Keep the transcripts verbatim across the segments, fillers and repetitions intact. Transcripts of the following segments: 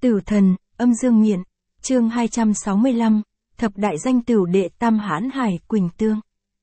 Tửu thần, âm dương miện, chương hai trăm sáu mươi lăm, thập đại danh tửu đệ Tam Hãn Hải Quỳnh Tương.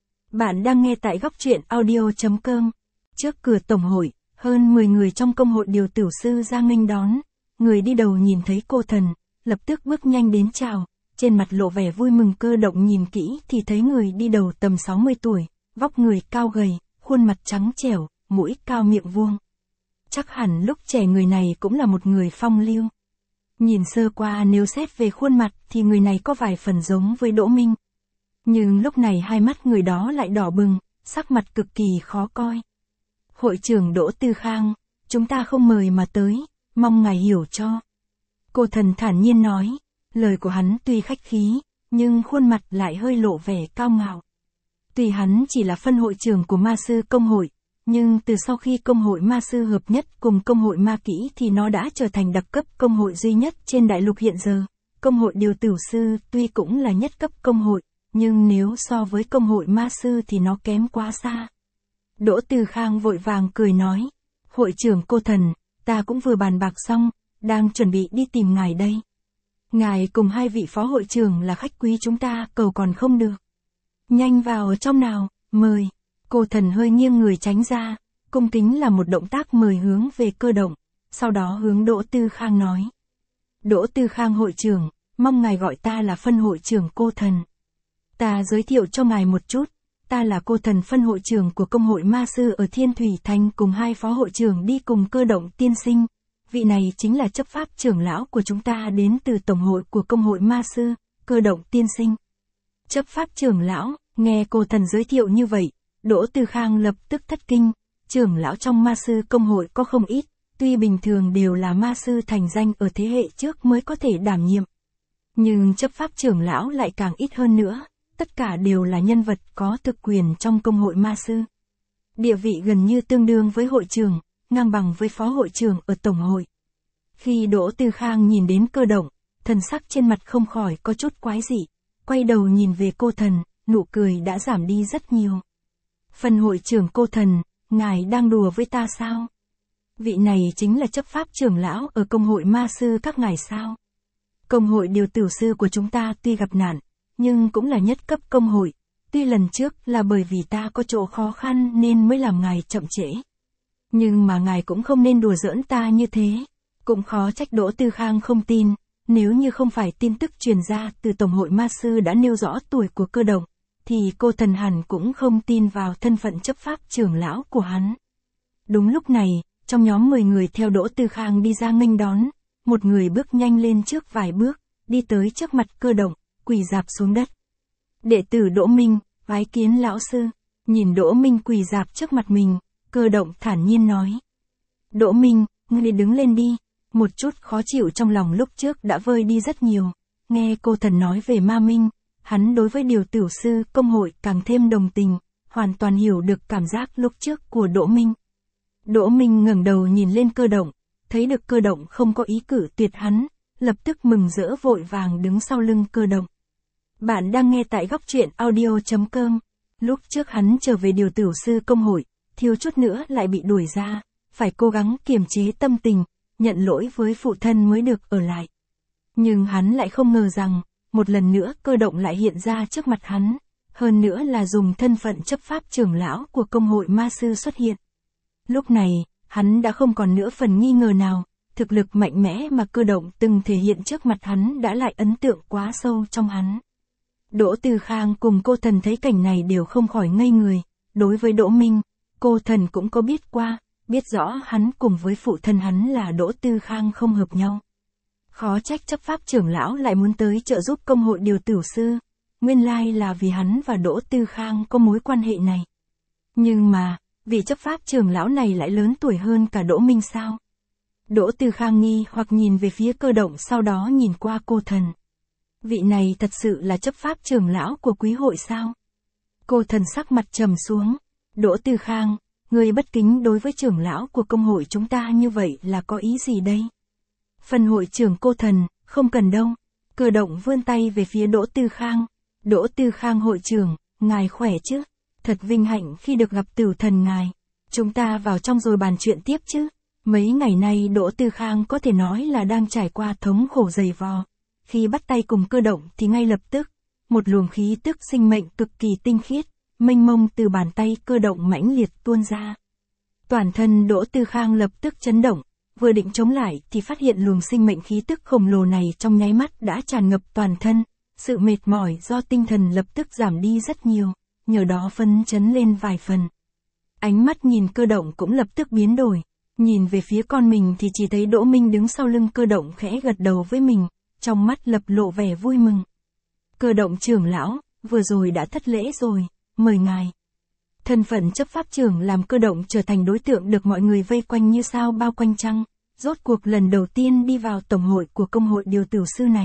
Bạn đang nghe tại góc truyện audio.com. Trước cửa tổng hội, hơn mười người trong công hội điều tửu sư ra nghênh đón. Người đi đầu nhìn thấy cô thần, lập tức bước nhanh đến chào, trên mặt lộ vẻ vui mừng. Cơ động nhìn kỹ thì thấy người đi đầu tầm sáu mươi tuổi, vóc người cao gầy, khuôn mặt trắng trẻo, mũi cao miệng vuông. Chắc hẳn lúc trẻ người này cũng là một người phong lưu. Nhìn sơ qua nếu xét về khuôn mặt thì người này có vài phần giống với Đỗ Minh. Nhưng lúc này hai mắt người đó lại đỏ bừng, sắc mặt cực kỳ khó coi. Hội trưởng Đỗ Tư Khang, chúng ta không mời mà tới, mong ngài hiểu cho. Cô thần thản nhiên nói, lời của hắn tuy khách khí, nhưng khuôn mặt lại hơi lộ vẻ cao ngạo. Tuy hắn chỉ là phân hội trưởng của ma sư công hội, nhưng từ sau khi công hội ma sư hợp nhất cùng công hội ma kỹ thì nó đã trở thành đặc cấp công hội duy nhất trên đại lục hiện giờ. Công hội điều tửu sư tuy cũng là nhất cấp công hội, nhưng nếu so với công hội ma sư thì nó kém quá xa. Đỗ Tư Khang vội vàng cười nói, hội trưởng cô thần, ta cũng vừa bàn bạc xong, đang chuẩn bị đi tìm ngài đây. Ngài cùng hai vị phó hội trưởng là khách quý chúng ta, cầu còn không được. Nhanh vào trong nào, mời. Cô thần hơi nghiêng người tránh ra, cung kính là một động tác mời hướng về Cơ Động, sau đó hướng Đỗ Tư Khang nói. Đỗ Tư Khang hội trưởng, mong ngài gọi ta là phân hội trưởng cô thần. Ta giới thiệu cho ngài một chút, ta là cô thần phân hội trưởng của công hội ma sư ở Thiên Thủy Thành, cùng hai phó hội trưởng đi cùng Cơ Động tiên sinh. Vị này chính là chấp pháp trưởng lão của chúng ta đến từ tổng hội của công hội ma sư, Cơ Động tiên sinh. Chấp pháp trưởng lão, nghe cô thần giới thiệu như vậy, Đỗ Tư Khang lập tức thất kinh. Trưởng lão trong ma sư công hội có không ít, tuy bình thường đều là ma sư thành danh ở thế hệ trước mới có thể đảm nhiệm. Nhưng chấp pháp trưởng lão lại càng ít hơn nữa, tất cả đều là nhân vật có thực quyền trong công hội ma sư. Địa vị gần như tương đương với hội trưởng, ngang bằng với phó hội trưởng ở tổng hội. Khi Đỗ Tư Khang nhìn đến Cơ Động, thần sắc trên mặt không khỏi có chút quái dị, quay đầu nhìn về cô thần, nụ cười đã giảm đi rất nhiều. Phân hội trưởng cô thần, ngài đang đùa với ta sao? Vị này chính là chấp pháp trưởng lão ở công hội ma sư các ngài sao? Công hội điều tửu sư của chúng ta tuy gặp nạn, nhưng cũng là nhất cấp công hội. Tuy lần trước là bởi vì ta có chỗ khó khăn nên mới làm ngài chậm trễ. Nhưng mà ngài cũng không nên đùa giỡn ta như thế. Cũng khó trách Đỗ Tư Khang không tin, nếu như không phải tin tức truyền ra từ tổng hội ma sư đã nêu rõ tuổi của Cơ Động, thì cô thần hẳn cũng không tin vào thân phận chấp pháp trưởng lão của hắn. Đúng lúc này, trong nhóm mười người theo Đỗ Tư Khang đi ra nghênh đón, một người bước nhanh lên trước vài bước, đi tới trước mặt Cơ Động, quỳ rạp xuống đất. Đệ tử Đỗ Minh, bái kiến lão sư. Nhìn Đỗ Minh quỳ rạp trước mặt mình, Cơ Động thản nhiên nói. Đỗ Minh, ngươi đứng lên đi. Một chút khó chịu trong lòng lúc trước đã vơi đi rất nhiều. Nghe cô thần nói về ma minh, hắn đối với điều tửu sư công hội càng thêm đồng tình, hoàn toàn hiểu được cảm giác lúc trước của Đỗ Minh. Đỗ Minh ngẩng đầu nhìn lên Cơ Động, thấy được Cơ Động không có ý cử tuyệt hắn, lập tức mừng rỡ vội vàng đứng sau lưng Cơ Động. Bạn đang nghe tại góc truyện audio.com. Lúc trước hắn trở về điều tửu sư công hội, thiếu chút nữa lại bị đuổi ra, phải cố gắng kiềm chế tâm tình, nhận lỗi với phụ thân mới được ở lại. Nhưng hắn lại không ngờ rằng, một lần nữa Cơ Động lại hiện ra trước mặt hắn, hơn nữa là dùng thân phận chấp pháp trưởng lão của công hội ma sư xuất hiện. Lúc này, hắn đã không còn nữa phần nghi ngờ nào, thực lực mạnh mẽ mà Cơ Động từng thể hiện trước mặt hắn đã lại ấn tượng quá sâu trong hắn. Đỗ Tư Khang cùng cô thần thấy cảnh này đều không khỏi ngây người. Đối với Đỗ Minh, cô thần cũng có biết qua, biết rõ hắn cùng với phụ thân hắn là Đỗ Tư Khang không hợp nhau. Khó trách chấp pháp trưởng lão lại muốn tới trợ giúp công hội điều tửu sư, nguyên lai là vì hắn và Đỗ Tư Khang có mối quan hệ này. Nhưng mà, vị chấp pháp trưởng lão này lại lớn tuổi hơn cả Đỗ Minh sao? Đỗ Tư Khang nghi hoặc nhìn về phía Cơ Động, sau đó nhìn qua cô thần. Vị này thật sự là chấp pháp trưởng lão của quý hội sao? Cô thần sắc mặt trầm xuống. Đỗ Tư Khang, người bất kính đối với trưởng lão của công hội chúng ta như vậy là có ý gì đây? Phân hội trưởng cô thần, không cần đâu. Cơ Động vươn tay về phía Đỗ Tư Khang. Đỗ Tư Khang hội trưởng, ngài khỏe chứ? Thật vinh hạnh khi được gặp tửu thần ngài. Chúng ta vào trong rồi bàn chuyện tiếp chứ? Mấy ngày nay Đỗ Tư Khang có thể nói là đang trải qua thống khổ dày vò. Khi bắt tay cùng Cơ Động thì ngay lập tức, một luồng khí tức sinh mệnh cực kỳ tinh khiết, mênh mông từ bàn tay Cơ Động mãnh liệt tuôn ra. Toàn thân Đỗ Tư Khang lập tức chấn động, vừa định chống lại thì phát hiện luồng sinh mệnh khí tức khổng lồ này trong nháy mắt đã tràn ngập toàn thân, sự mệt mỏi do tinh thần lập tức giảm đi rất nhiều, nhờ đó phấn chấn lên vài phần. Ánh mắt nhìn Cơ Động cũng lập tức biến đổi, nhìn về phía con mình thì chỉ thấy Đỗ Minh đứng sau lưng Cơ Động khẽ gật đầu với mình, trong mắt lập lộ vẻ vui mừng. Cơ Động trưởng lão, vừa rồi đã thất lễ rồi, mời ngài. Thân phận chấp pháp trưởng làm Cơ Động trở thành đối tượng được mọi người vây quanh như sao bao quanh trăng, rốt cuộc lần đầu tiên đi vào tổng hội của công hội điều tử sư này.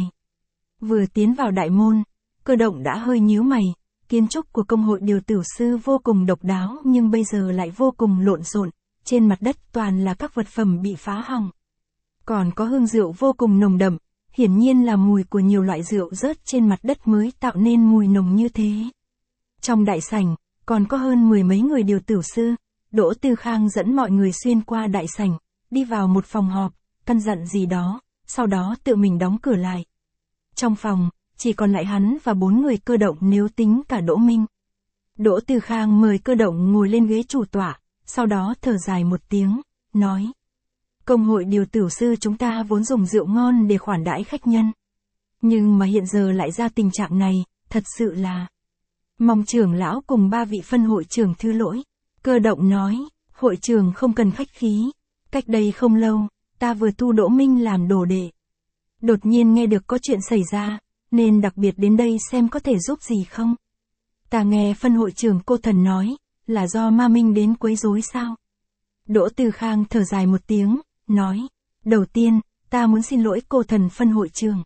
Vừa tiến vào đại môn, Cơ Động đã hơi nhíu mày, kiến trúc của công hội điều tử sư vô cùng độc đáo nhưng bây giờ lại vô cùng lộn xộn, trên mặt đất toàn là các vật phẩm bị phá hỏng. Còn có hương rượu vô cùng nồng đậm, hiển nhiên là mùi của nhiều loại rượu rớt trên mặt đất mới tạo nên mùi nồng như thế. Trong đại sảnh, còn có hơn mười mấy người điều tử sư, Đỗ Tư Khang dẫn mọi người xuyên qua đại sảnh, đi vào một phòng họp, căn dặn gì đó, sau đó tự mình đóng cửa lại. Trong phòng, chỉ còn lại hắn và bốn người Cơ Động nếu tính cả Đỗ Minh. Đỗ Tư Khang mời Cơ Động ngồi lên ghế chủ tọa, sau đó thở dài một tiếng, nói. Công hội điều tử sư chúng ta vốn dùng rượu ngon để khoản đãi khách nhân. Nhưng mà hiện giờ lại ra tình trạng này, thật sự là... Mong trưởng lão cùng ba vị phân hội trưởng thứ lỗi. Cơ Động nói, hội trưởng không cần khách khí. Cách đây không lâu, ta vừa thu Đỗ Minh làm đồ đệ. Đột nhiên nghe được có chuyện xảy ra, nên đặc biệt đến đây xem có thể giúp gì không. Ta nghe phân hội trưởng Cô Thần nói, là do Ma Minh đến quấy rối sao? Đỗ Tư Khang thở dài một tiếng, nói, đầu tiên, ta muốn xin lỗi Cô Thần phân hội trưởng.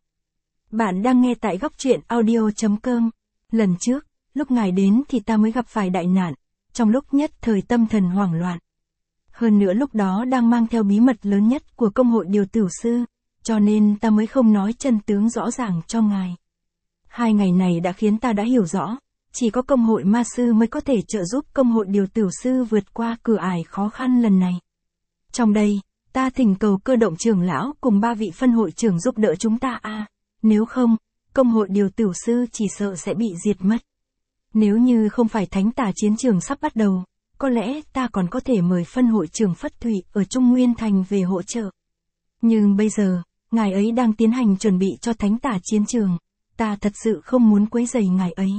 Bạn đang nghe tại góc truyện audio chấm com. Lần trước, lúc ngài đến thì ta mới gặp phải đại nạn, trong lúc nhất thời tâm thần hoảng loạn. Hơn nữa lúc đó đang mang theo bí mật lớn nhất của công hội điều tử sư, cho nên ta mới không nói chân tướng rõ ràng cho ngài. Hai ngày này đã khiến ta đã hiểu rõ, chỉ có công hội ma sư mới có thể trợ giúp công hội điều tử sư vượt qua cửa ải khó khăn lần này. Trong đây, ta thỉnh cầu Cơ Động trưởng lão cùng ba vị phân hội trưởng giúp đỡ chúng ta a, nếu không, công hội điều tử sư chỉ sợ sẽ bị diệt mất. Nếu như không phải thánh tà chiến trường sắp bắt đầu, có lẽ ta còn có thể mời phân hội trưởng Phất Thụy ở Trung Nguyên Thành về hỗ trợ. Nhưng bây giờ, ngài ấy đang tiến hành chuẩn bị cho thánh tà chiến trường, ta thật sự không muốn quấy rầy ngài ấy.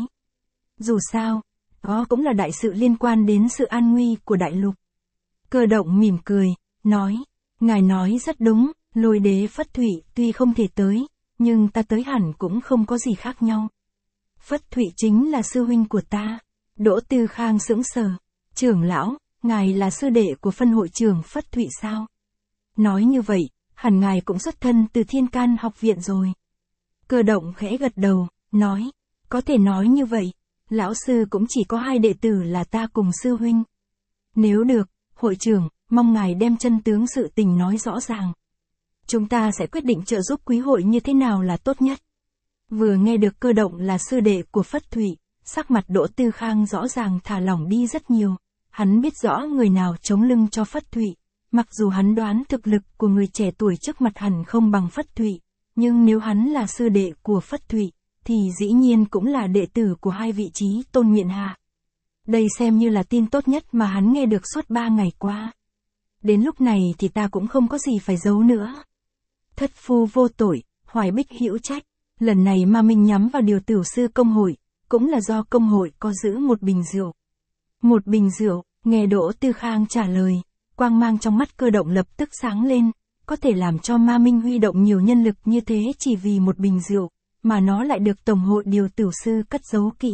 Dù sao, đó cũng là đại sự liên quan đến sự an nguy của đại lục. Cơ Động mỉm cười, nói, ngài nói rất đúng, Lôi đế Phất Thụy tuy không thể tới, nhưng ta tới hẳn cũng không có gì khác nhau. Phất Thụy chính là sư huynh của ta. Đỗ Tư Khang sững sờ, trưởng lão, ngài là sư đệ của phân hội trưởng Phất Thụy sao? Nói như vậy, hẳn ngài cũng xuất thân từ Thiên Can học viện rồi. Cơ Động khẽ gật đầu, nói, có thể nói như vậy, lão sư cũng chỉ có hai đệ tử là ta cùng sư huynh. Nếu được, hội trưởng, mong ngài đem chân tướng sự tình nói rõ ràng. Chúng ta sẽ quyết định trợ giúp quý hội như thế nào là tốt nhất. Vừa nghe được Cơ Động là sư đệ của Phất Thụy, sắc mặt Đỗ Tư Khang rõ ràng thả lỏng đi rất nhiều. Hắn biết rõ người nào chống lưng cho Phất Thụy. Mặc dù hắn đoán thực lực của người trẻ tuổi trước mặt hẳn không bằng Phất Thụy, nhưng nếu hắn là sư đệ của Phất Thụy, thì dĩ nhiên cũng là đệ tử của hai vị trí tôn miện hạ. Đây xem như là tin tốt nhất mà hắn nghe được suốt ba ngày qua. Đến lúc này thì ta cũng không có gì phải giấu nữa. Thất phu vô tội, Hoài Bích hữu trách. Lần này Ma Minh nhắm vào điều tử sư công hội, cũng là do công hội có giữ một bình rượu. Một bình rượu, nghe Đỗ Tư Khang trả lời, quang mang trong mắt Cơ Động lập tức sáng lên, có thể làm cho Ma Minh huy động nhiều nhân lực như thế chỉ vì một bình rượu, mà nó lại được Tổng hội điều tử sư cất giấu kỹ.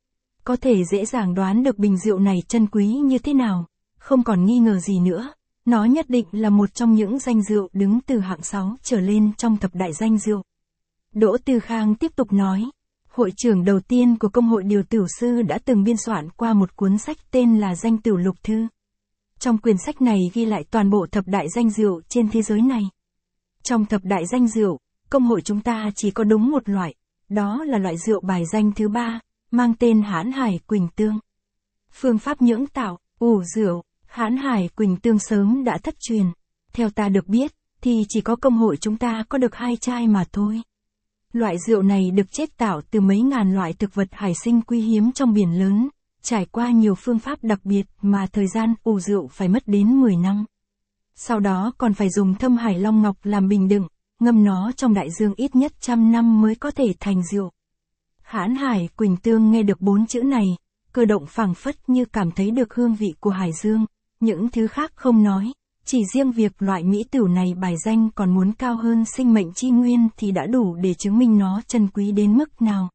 Có thể dễ dàng đoán được bình rượu này chân quý như thế nào, không còn nghi ngờ gì nữa, nó nhất định là một trong những danh rượu đứng từ hạng sáu trở lên trong thập đại danh rượu. Đỗ Tư Khang tiếp tục nói, hội trưởng đầu tiên của công hội điều tử sư đã từng biên soạn qua một cuốn sách tên là Danh Tửu Lục Thư. Trong quyển sách này ghi lại toàn bộ thập đại danh rượu trên thế giới này. Trong thập đại danh rượu, công hội chúng ta chỉ có đúng một loại, đó là loại rượu bài danh thứ ba, mang tên Hãn Hải Quỳnh Tương. Phương pháp nhưỡng tạo, ủ rượu, Hãn Hải Quỳnh Tương sớm đã thất truyền. Theo ta được biết, thì chỉ có công hội chúng ta có được hai chai mà thôi. Loại rượu này được chế tạo từ mấy ngàn loại thực vật hải sinh quý hiếm trong biển lớn, trải qua nhiều phương pháp đặc biệt mà thời gian ủ rượu phải mất đến mười năm. Sau đó còn phải dùng thâm hải long ngọc làm bình đựng, ngâm nó trong đại dương ít nhất trăm năm mới có thể thành rượu. Hãn Hải Quỳnh Tương nghe được bốn chữ này, cơ động phảng phất như cảm thấy được hương vị của hải dương, những thứ khác không nói, chỉ riêng việc loại mỹ tửu này bài danh còn muốn cao hơn sinh mệnh chi nguyên thì đã đủ để chứng minh nó trân quý đến mức nào.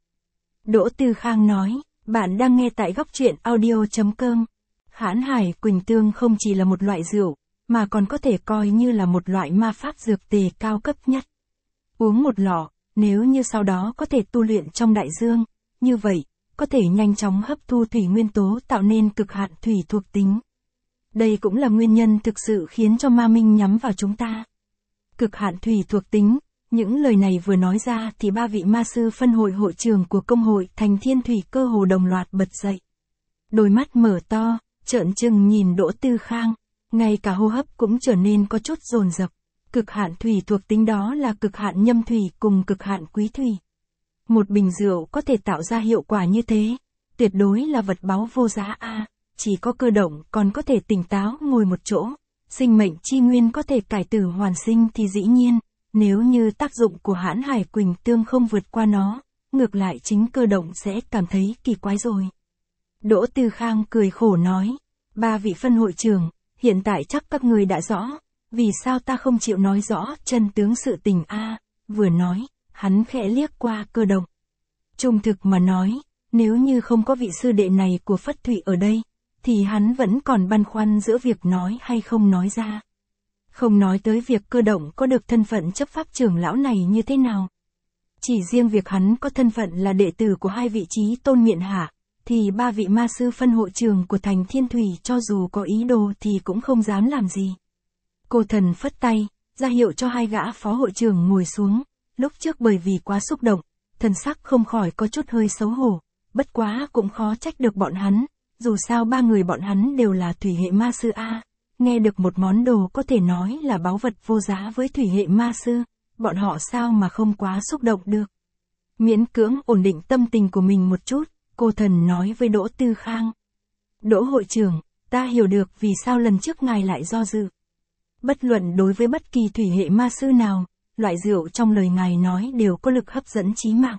Đỗ Tư Khang nói, bạn đang nghe tại góc truyện audio chấm com. Hãn Hải Quỳnh Tương không chỉ là một loại rượu, mà còn có thể coi như là một loại ma pháp dược tề cao cấp nhất. Uống một lọ, nếu như sau đó có thể tu luyện trong đại dương, như vậy, có thể nhanh chóng hấp thu thủy nguyên tố tạo nên cực hạn thủy thuộc tính. Đây cũng là nguyên nhân thực sự khiến cho ma minh nhắm vào chúng ta. Cực hạn thủy thuộc tính, những lời này vừa nói ra thì ba vị ma sư phân hội hội trưởng của công hội Thành Thiên Thủy cơ hồ đồng loạt bật dậy. Đôi mắt mở to, trợn trừng nhìn Đỗ Tư Khang, ngay cả hô hấp cũng trở nên có chút dồn dập. Cực hạn thủy thuộc tính đó là cực hạn nhâm thủy cùng cực hạn quý thủy. Một bình rượu có thể tạo ra hiệu quả như thế, tuyệt đối là vật báu vô giá a. À, chỉ có cơ động còn có thể tỉnh táo ngồi một chỗ, sinh mệnh chi nguyên có thể cải tử hoàn sinh thì dĩ nhiên, nếu như tác dụng của Hãn Hải Quỳnh Tương không vượt qua nó, ngược lại chính cơ động sẽ cảm thấy kỳ quái rồi. Đỗ Tư Khang cười khổ nói, ba vị phân hội trưởng, hiện tại chắc các người đã rõ, vì sao ta không chịu nói rõ chân tướng sự tình a. À, vừa nói, hắn khẽ liếc qua cơ động. Trung thực mà nói, nếu như không có vị sư đệ này của Phất Thụy ở đây, thì hắn vẫn còn băn khoăn giữa việc nói hay không nói ra. Không nói tới việc cơ động có được thân phận chấp pháp trưởng lão này như thế nào. Chỉ riêng việc hắn có thân phận là đệ tử của hai vị trí tôn miện hạ, thì ba vị ma sư phân hội trưởng của Thành Thiên Thủy cho dù có ý đồ thì cũng không dám làm gì. Cô thần phất tay, ra hiệu cho hai gã phó hội trưởng ngồi xuống, lúc trước bởi vì quá xúc động, thần sắc không khỏi có chút hơi xấu hổ, bất quá cũng khó trách được bọn hắn, dù sao ba người bọn hắn đều là thủy hệ ma sư a, nghe được một món đồ có thể nói là báu vật vô giá với thủy hệ ma sư, bọn họ sao mà không quá xúc động được. Miễn cưỡng ổn định tâm tình của mình một chút, cô thần nói với Đỗ Tư Khang. Đỗ hội trưởng, ta hiểu được vì sao lần trước ngài lại do dự. Bất luận đối với bất kỳ thủy hệ ma sư nào, loại rượu trong lời ngài nói đều có lực hấp dẫn chí mạng.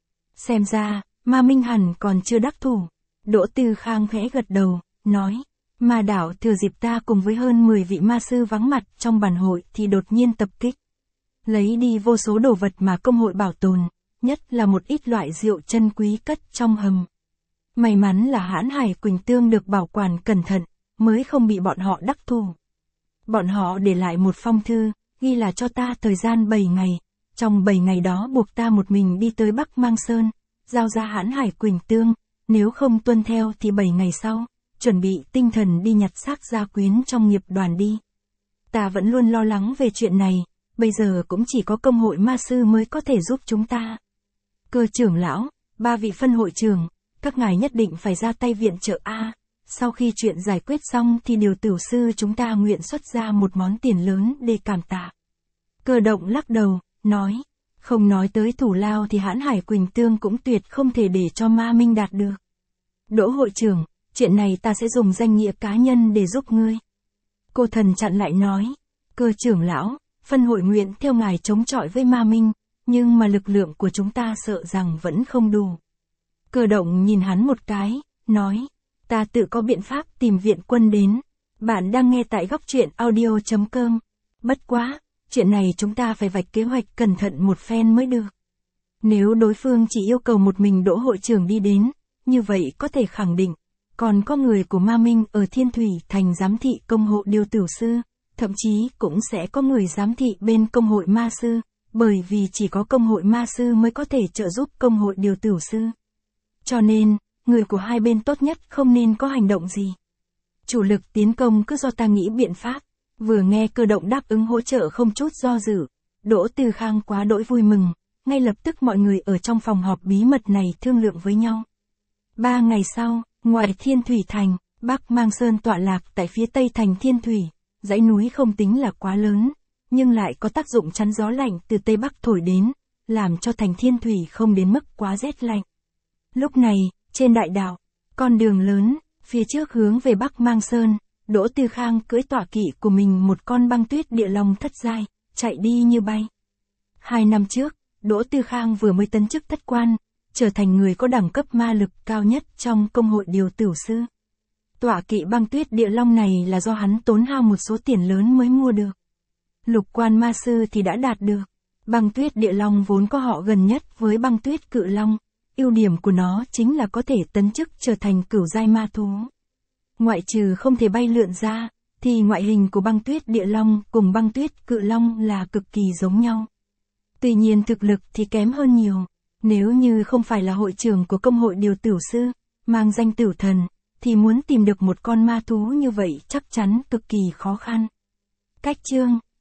Xem ra, ma minh hẳn còn chưa đắc thủ. Đỗ Tư Khang khẽ gật đầu, nói, ma đảo thừa dịp ta cùng với hơn mười vị ma sư vắng mặt trong bàn hội thì đột nhiên tập kích. Lấy đi vô số đồ vật mà công hội bảo tồn, nhất là một ít loại rượu chân quý cất trong hầm. May mắn là Hãn Hải Quỳnh Tương được bảo quản cẩn thận, mới không bị bọn họ đắc thủ. Bọn họ để lại một phong thư, ghi là cho ta thời gian bảy ngày, trong bảy ngày đó buộc ta một mình đi tới Bắc Mang Sơn, giao ra Hãn Hải Quỳnh Tương, nếu không tuân theo thì bảy ngày sau, chuẩn bị tinh thần đi nhặt xác gia quyến trong nghiệp đoàn đi. Ta vẫn luôn lo lắng về chuyện này, bây giờ cũng chỉ có công hội ma sư mới có thể giúp chúng ta. Cơ trưởng lão, ba vị phân hội trưởng, các ngài nhất định phải ra tay viện trợ a. Sau khi chuyện giải quyết xong thì điều tử sư chúng ta nguyện xuất ra một món tiền lớn để cảm tạ. Cơ động lắc đầu, nói, không nói tới thủ lao thì Hãn Hải Quỳnh Tương cũng tuyệt không thể để cho ma minh đạt được. Đỗ hội trưởng, chuyện này ta sẽ dùng danh nghĩa cá nhân để giúp ngươi. Cô thần chặn lại nói, cơ trưởng lão, phân hội nguyện theo ngài chống chọi với ma minh, nhưng mà lực lượng của chúng ta sợ rằng vẫn không đủ. Cơ động nhìn hắn một cái, nói, ta tự có biện pháp tìm viện quân đến. Bạn đang nghe tại góc truyện audio chấm com. Bất quá, chuyện này chúng ta phải vạch kế hoạch cẩn thận một phen mới được. Nếu đối phương chỉ yêu cầu một mình Đỗ hội trưởng đi đến, như vậy có thể khẳng định, còn có người của ma minh ở Thiên Thủy Thành giám thị công hội điều tử sư, thậm chí cũng sẽ có người giám thị bên công hội ma sư, bởi vì chỉ có công hội ma sư mới có thể trợ giúp công hội điều tử sư. Cho nên, người của hai bên tốt nhất không nên có hành động gì. Chủ lực tiến công cứ do ta nghĩ biện pháp. Vừa nghe cơ động đáp ứng hỗ trợ không chút do dự, Đỗ Tư Khang quá đỗi vui mừng, ngay lập tức mọi người ở trong phòng họp bí mật này thương lượng với nhau. Ba ngày sau, ngoài Thiên Thủy Thành, Bắc Mang Sơn tọa lạc tại phía tây thành Thiên Thủy, Dãy núi không tính là quá lớn, nhưng lại có tác dụng chắn gió lạnh từ Tây Bắc thổi đến, làm cho thành Thiên Thủy không đến mức quá rét lạnh. Lúc này, trên đại đạo, con đường lớn, phía trước hướng về Bắc Mang Sơn, Đỗ Tư Khang cưỡi tọa kỵ của mình một con băng tuyết địa long thất giai, chạy đi như bay. Hai năm trước, Đỗ Tư Khang vừa mới tấn chức thất quan, trở thành người có đẳng cấp ma lực cao nhất trong công hội điều tửu sư. Tọa kỵ băng tuyết địa long này là do hắn tốn hao một số tiền lớn mới mua được. Lục quan ma sư thì đã đạt được. Băng tuyết địa long vốn có họ gần nhất với băng tuyết cự long. Ưu điểm của nó chính là có thể tấn chức trở thành cửu giai ma thú. Ngoại trừ không thể bay lượn ra, thì ngoại hình của băng tuyết địa long cùng băng tuyết cự long là cực kỳ giống nhau. Tuy nhiên thực lực thì kém hơn nhiều. Nếu như không phải là hội trưởng của công hội điều tửu sư, mang danh Tửu Thần, thì muốn tìm được một con ma thú như vậy chắc chắn cực kỳ khó khăn. Cách chương